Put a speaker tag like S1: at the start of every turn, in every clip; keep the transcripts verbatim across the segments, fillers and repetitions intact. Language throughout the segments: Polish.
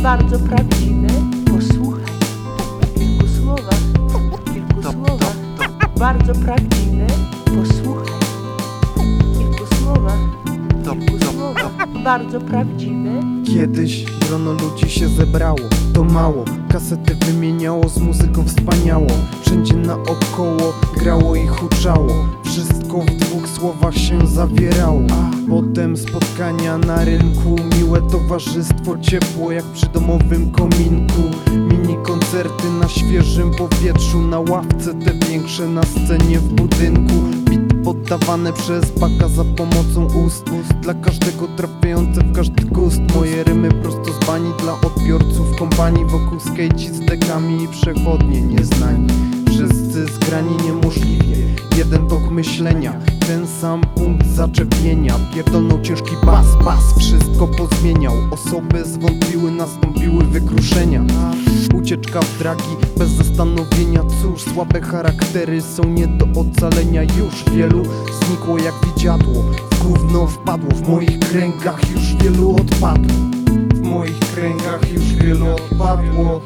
S1: bardzo prawdziwe. Posłuchaj w kilku słowach, w kilku słowach, bardzo prawdziwe. Posłuchaj w kilku słowach, w kilku słowach, bardzo prawdziwe.
S2: Kiedyś grono ludzi się zebrało, to mało, kasety wymieniało z muzyką wspaniałą. Wszędzie naokoło grało i huczało, wszystko w dwóch słowach się zawierało. A potem spotkania na rynku, miłe towarzystwo, ciepło jak przy domowym kominku. Mini koncerty na świeżym powietrzu, na ławce te większe, na scenie w budynku. Poddawane przez baka za pomocą ust, dla każdego trafiające w każdy gust. Moje rymy prosto z bani dla odbiorców kompanii. Wokół skejci z dekami i przechodnie nieznani. Wszyscy zgrani niemożliwie, jeden tok myślenia, ten sam punkt zaczepienia. Pierdolnął ciężki bas, bas wszystko pozmieniał. Osoby zwątpiły, nastąpiły wykruszenia. Ucieczka w dragi bez zastanowienia. Cóż, słabe charaktery są nie do ocalenia. Już wielu znikło jak widziadło, w gówno wpadło. W moich kręgach już wielu odpadło, w moich kręgach już wielu odpadło,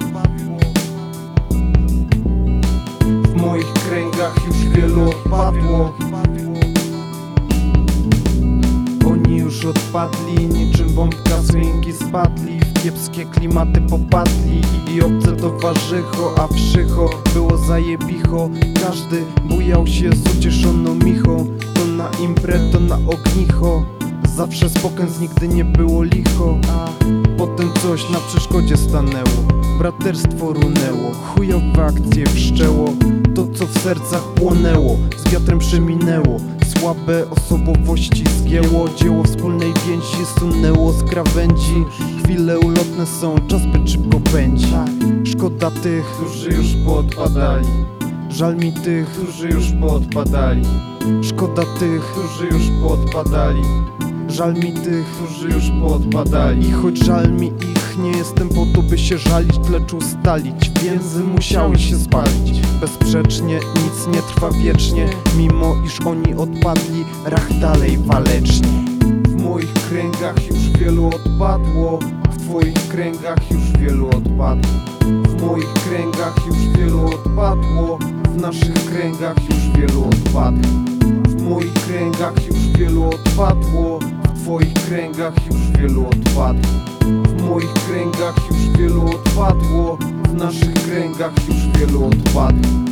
S2: w moich kręgach już wielu odpadło. Oni już odpadli, niczym bombka z ręki spadli. W kiepskie klimaty popadli i obce towarzycho, a wszycho było zajebicho. Każdy bujał się z ucieszoną michą, to na imprę, to na ognicho. Zawsze spokój, nigdy nie było licho. A potem coś na przeszkodzie stanęło, braterstwo runęło, chujowe akcje wszczęło. To co w sercach płonęło, z wiatrem przeminęło. Słabe osobowości zgięło, dzieło wspólnej więzi sunęło z krawędzi. Chwile ulotne są, czas by szybko pędzi. Szkoda tych, którzy już poodpadali, żal mi tych, którzy już poodpadali. Szkoda tych, którzy już poodpadali, żal mi tych, którzy już poodpadali. I choć żal mi ich, nie jestem po to, by się żalić, lecz ustalić. Więzy musiały się spalić, bezsprzecznie nic nie trwa wiecznie. Mimo iż oni odpadli, rach dalej walecznie. W moich kręgach już wielu odpadło, w twoich kręgach już wielu odpadło. W moich kręgach już wielu odpadło, w naszych kręgach już wielu odpadło. W moich kręgach już wielu odpadło, w twoich kręgach już wielu odpadło. W moich kręgach już wielu odpadło, w naszych kręgach już wielu odpadło.